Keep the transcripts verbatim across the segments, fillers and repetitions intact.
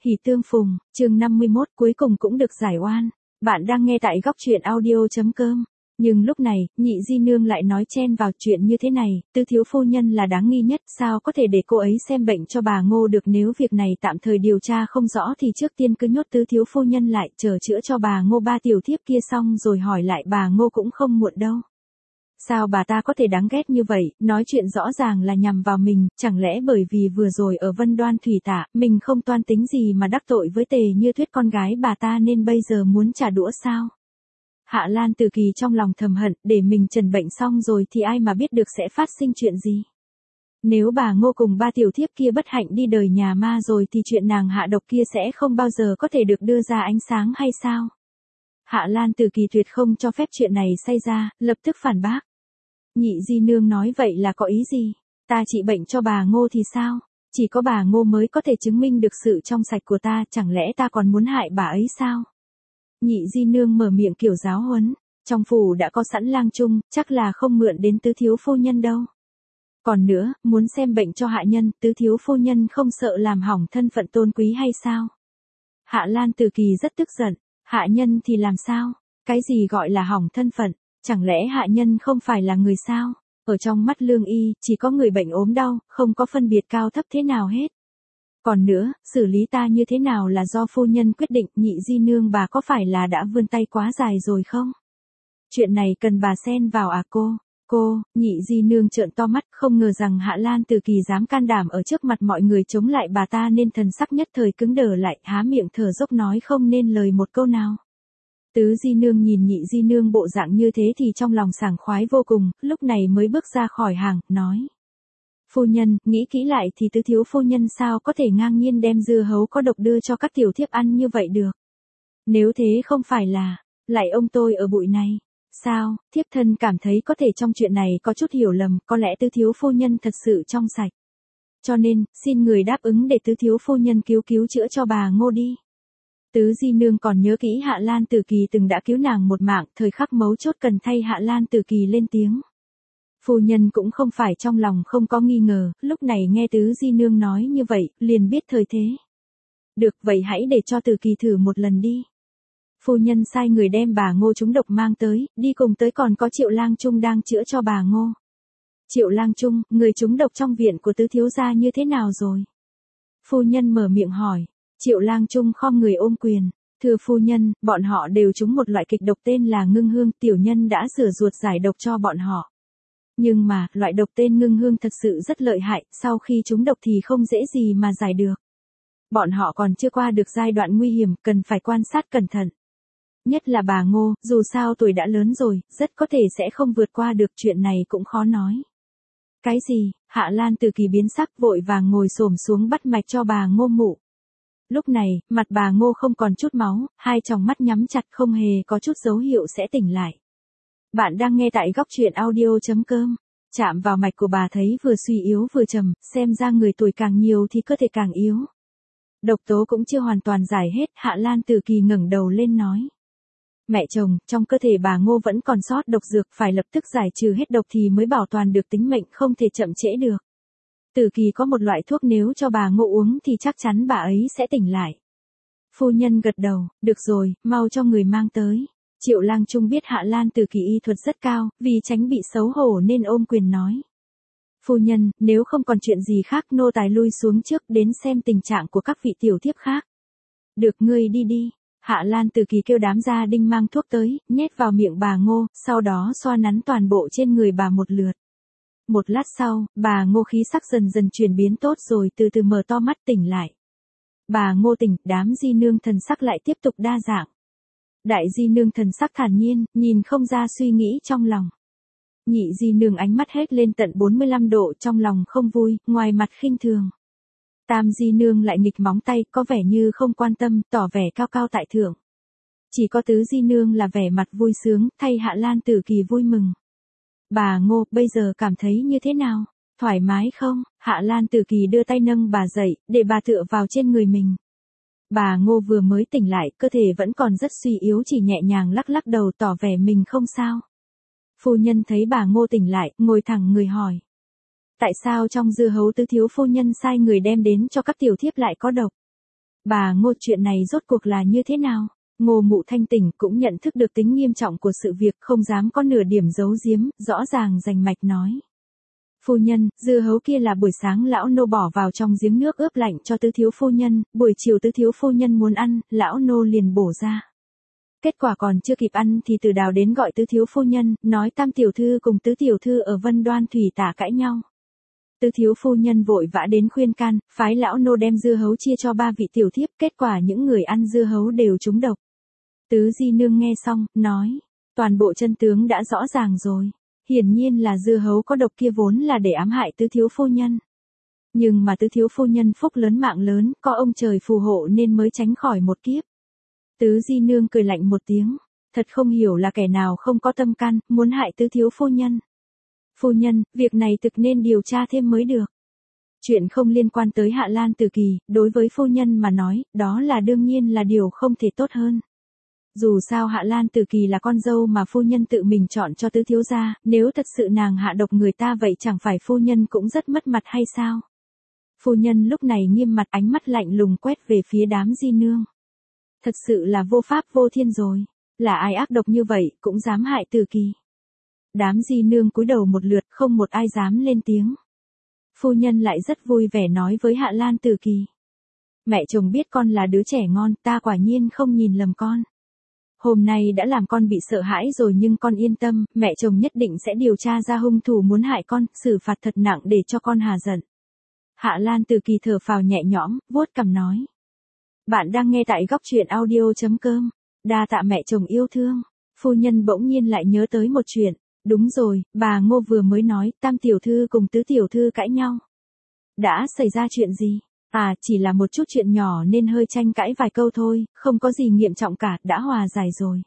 Hỉ tương phùng, chương năm mươi mốt cuối cùng cũng được giải oan. Bạn đang nghe tại góc truyện audio.com. Nhưng lúc này, nhị di nương lại nói chen vào chuyện như thế này, Tứ thiếu phu nhân là đáng nghi nhất, sao có thể để cô ấy xem bệnh cho bà Ngô được, nếu việc này tạm thời điều tra không rõ thì trước tiên cứ nhốt Tứ thiếu phu nhân lại, chờ chữa cho bà Ngô ba tiểu thiếp kia xong rồi hỏi lại bà Ngô cũng không muộn đâu. Sao bà ta có thể đáng ghét như vậy, nói chuyện rõ ràng là nhằm vào mình, chẳng lẽ bởi vì vừa rồi ở Vân Đoan Thủy Tạ, mình không toan tính gì mà đắc tội với Tề Như Tuyết con gái bà ta nên bây giờ muốn trả đũa sao? Hạ Lan Từ Kỳ trong lòng thầm hận, để mình trần bệnh xong rồi thì ai mà biết được sẽ phát sinh chuyện gì. Nếu bà Ngô cùng ba tiểu thiếp kia bất hạnh đi đời nhà ma rồi thì chuyện nàng hạ độc kia sẽ không bao giờ có thể được đưa ra ánh sáng hay sao? Hạ Lan Từ Kỳ tuyệt không cho phép chuyện này xảy ra, lập tức phản bác. Nhị di nương nói vậy là có ý gì? Ta trị bệnh cho bà Ngô thì sao? Chỉ có bà Ngô mới có thể chứng minh được sự trong sạch của ta, chẳng lẽ ta còn muốn hại bà ấy sao? Nhị di nương mở miệng kiểu giáo huấn, trong phủ đã có sẵn lang trung, chắc là không mượn đến Tứ thiếu phu nhân đâu. Còn nữa, muốn xem bệnh cho hạ nhân, Tứ thiếu phu nhân không sợ làm hỏng thân phận tôn quý hay sao? Hạ Lan Từ Kỳ rất tức giận, hạ nhân thì làm sao? Cái gì gọi là hỏng thân phận? Chẳng lẽ hạ nhân không phải là người sao? Ở trong mắt lương y, chỉ có người bệnh ốm đau, không có phân biệt cao thấp thế nào hết. Còn nữa, xử lý ta như thế nào là do phu nhân quyết định, nhị di nương bà có phải là đã vươn tay quá dài rồi không? Chuyện này cần bà xen vào à cô? Cô, nhị di nương trợn to mắt, không ngờ rằng Hạ Lan Từ Kỳ dám can đảm ở trước mặt mọi người chống lại bà ta nên thần sắc nhất thời cứng đờ lại, há miệng thở dốc nói không nên lời một câu nào. Tứ di nương nhìn nhị di nương bộ dạng như thế thì trong lòng sảng khoái vô cùng, lúc này mới bước ra khỏi hàng, nói. Phu nhân, nghĩ kỹ lại thì Tứ thiếu phu nhân sao có thể ngang nhiên đem dưa hấu có độc đưa cho các tiểu thiếp ăn như vậy được. Nếu thế không phải là, lại ông tôi ở bụi này. Sao, thiếp thân cảm thấy có thể trong chuyện này có chút hiểu lầm, có lẽ Tứ thiếu phu nhân thật sự trong sạch. Cho nên, xin người đáp ứng để Tứ thiếu phu nhân cứu cứu chữa cho bà Ngô đi. Tứ di nương còn nhớ kỹ Hạ Lan Từ Kỳ từng đã cứu nàng một mạng, thời khắc mấu chốt cần thay Hạ Lan Từ Kỳ lên tiếng. Phu nhân cũng không phải trong lòng không có nghi ngờ, lúc này nghe Tứ di nương nói như vậy, liền biết thời thế. Được, vậy hãy để cho Từ Kỳ thử một lần đi. Phu nhân sai người đem bà Ngô trúng độc mang tới, đi cùng tới còn có Triệu Lang Trung đang chữa cho bà Ngô. Triệu Lang Trung, người trúng độc trong viện của Tứ thiếu gia như thế nào rồi? Phu nhân mở miệng hỏi. Triệu Lang Trung khom người ôm quyền, thưa phu nhân, bọn họ đều trúng một loại kịch độc tên là ngưng hương, tiểu nhân đã rửa ruột giải độc cho bọn họ. Nhưng mà, loại độc tên ngưng hương thật sự rất lợi hại, sau khi trúng độc thì không dễ gì mà giải được. Bọn họ còn chưa qua được giai đoạn nguy hiểm, cần phải quan sát cẩn thận. Nhất là bà Ngô, dù sao tuổi đã lớn rồi, rất có thể sẽ không vượt qua được, chuyện này cũng khó nói. Cái gì? Hạ Lan Từ Kỳ biến sắc, vội vàng ngồi xổm xuống bắt mạch cho bà Ngô mụ. Lúc này, mặt bà Ngô không còn chút máu, hai tròng mắt nhắm chặt không hề có chút dấu hiệu sẽ tỉnh lại. Bạn đang nghe tại góc truyện audio.com. Chạm vào mạch của bà thấy vừa suy yếu vừa trầm, xem ra người tuổi càng nhiều thì cơ thể càng yếu. Độc tố cũng chưa hoàn toàn giải hết, Hạ Lan Từ Kỳ ngẩng đầu lên nói. Mẹ chồng, trong cơ thể bà Ngô vẫn còn sót độc dược, phải lập tức giải trừ hết độc thì mới bảo toàn được tính mệnh, không thể chậm trễ được. Từ Kỳ có một loại thuốc nếu cho bà Ngô uống thì chắc chắn bà ấy sẽ tỉnh lại. Phu nhân gật đầu, được rồi, mau cho người mang tới. Triệu Lang Trung biết Hạ Lan Từ Kỳ y thuật rất cao, vì tránh bị xấu hổ nên ôm quyền nói. Phu nhân, nếu không còn chuyện gì khác nô tài lui xuống trước đến xem tình trạng của các vị tiểu thiếp khác. Được, ngươi đi đi. Hạ Lan Từ Kỳ kêu đám gia đinh mang thuốc tới, nhét vào miệng bà Ngô, sau đó xoa nắn toàn bộ trên người bà một lượt. Một lát sau, bà Ngô khí sắc dần dần chuyển biến tốt rồi từ từ mở to mắt tỉnh lại. Bà Ngô tỉnh, đám di nương thần sắc lại tiếp tục đa dạng. Đại di nương thần sắc thản nhiên, nhìn không ra suy nghĩ trong lòng. Nhị di nương ánh mắt hết lên tận bốn mươi lăm độ, trong lòng không vui, ngoài mặt khinh thường. Tam di nương lại nghịch móng tay, có vẻ như không quan tâm, tỏ vẻ cao cao tại thượng. Chỉ có tứ di nương là vẻ mặt vui sướng, thay Hạ Lan Từ Kỳ vui mừng. Bà Ngô, bây giờ cảm thấy như thế nào? Thoải mái không? Hạ Lan Từ Kỳ đưa tay nâng bà dậy, để bà tựa vào trên người mình. Bà Ngô vừa mới tỉnh lại, cơ thể vẫn còn rất suy yếu, chỉ nhẹ nhàng lắc lắc đầu tỏ vẻ mình không sao. Phu nhân thấy bà Ngô tỉnh lại, ngồi thẳng người hỏi. Tại sao trong dưa hấu Tứ thiếu phu nhân sai người đem đến cho các tiểu thiếp lại có độc? Bà Ngô, chuyện này rốt cuộc là như thế nào? Ngô Mụ thanh tỉnh cũng nhận thức được tính nghiêm trọng của sự việc, không dám có nửa điểm giấu giếm, rõ ràng rành mạch nói. Phu nhân, dưa hấu kia là buổi sáng lão nô bỏ vào trong giếng nước ướp lạnh cho tứ thiếu phu nhân, buổi chiều tứ thiếu phu nhân muốn ăn, lão nô liền bổ ra. Kết quả còn chưa kịp ăn thì Từ Đào đến gọi tứ thiếu phu nhân, nói tam tiểu thư cùng tứ tiểu thư ở Vân Đoan Thủy Tả cãi nhau. Tứ thiếu phu nhân vội vã đến khuyên can, phái lão nô đem dưa hấu chia cho ba vị tiểu thiếp, kết quả những người ăn dưa hấu đều trúng độc. Tứ di nương nghe xong, nói, toàn bộ chân tướng đã rõ ràng rồi. Hiển nhiên là dưa hấu có độc kia vốn là để ám hại tứ thiếu phu nhân. Nhưng mà tứ thiếu phu nhân phúc lớn mạng lớn, có ông trời phù hộ nên mới tránh khỏi một kiếp. Tứ di nương cười lạnh một tiếng, thật không hiểu là kẻ nào không có tâm can, muốn hại tứ thiếu phu nhân. Phu nhân, việc này thực nên điều tra thêm mới được. Chuyện không liên quan tới Hạ Lan Tử Kỳ, đối với phu nhân mà nói, đó là đương nhiên là điều không thể tốt hơn. Dù sao Hạ Lan Tử Kỳ là con dâu mà phu nhân tự mình chọn cho tứ thiếu gia, nếu thật sự nàng hạ độc người ta vậy chẳng phải phu nhân cũng rất mất mặt hay sao? Phu nhân lúc này nghiêm mặt, ánh mắt lạnh lùng quét về phía đám di nương. Thật sự là vô pháp vô thiên rồi, là ai ác độc như vậy cũng dám hại Tử Kỳ. Đám di nương cúi đầu một lượt, không một ai dám lên tiếng. Phu nhân lại rất vui vẻ nói với Hạ Lan Tử Kỳ. Mẹ chồng biết con là đứa trẻ ngon, ta quả nhiên không nhìn lầm con. Hôm nay đã làm con bị sợ hãi rồi nhưng con yên tâm, mẹ chồng nhất định sẽ điều tra ra hung thủ muốn hại con, xử phạt thật nặng để cho con hà giận. Hạ Lan Tử Kỳ thở phào nhẹ nhõm, vuốt cằm nói. Bạn đang nghe tại góc truyện audio chấm com. Đa tạ mẹ chồng yêu thương. Phu nhân bỗng nhiên lại nhớ tới một chuyện. Đúng rồi, bà Ngô vừa mới nói, tam tiểu thư cùng tứ tiểu thư cãi nhau. Đã xảy ra chuyện gì? À, chỉ là một chút chuyện nhỏ nên hơi tranh cãi vài câu thôi, không có gì nghiêm trọng cả, đã hòa giải rồi.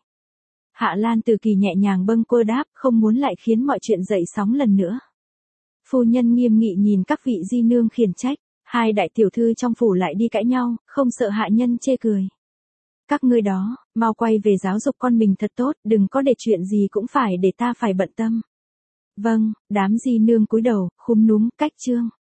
Hạ Lan Tử Kỳ nhẹ nhàng bâng quơ đáp, không muốn lại khiến mọi chuyện dậy sóng lần nữa. Phu nhân nghiêm nghị nhìn các vị di nương khiển trách, hai đại tiểu thư trong phủ lại đi cãi nhau, không sợ hạ nhân chê cười. Các ngươi đó, mau quay về giáo dục con mình thật tốt, đừng có để chuyện gì cũng phải để ta phải bận tâm. Vâng, đám di nương cúi đầu, khúm núm, cách chương.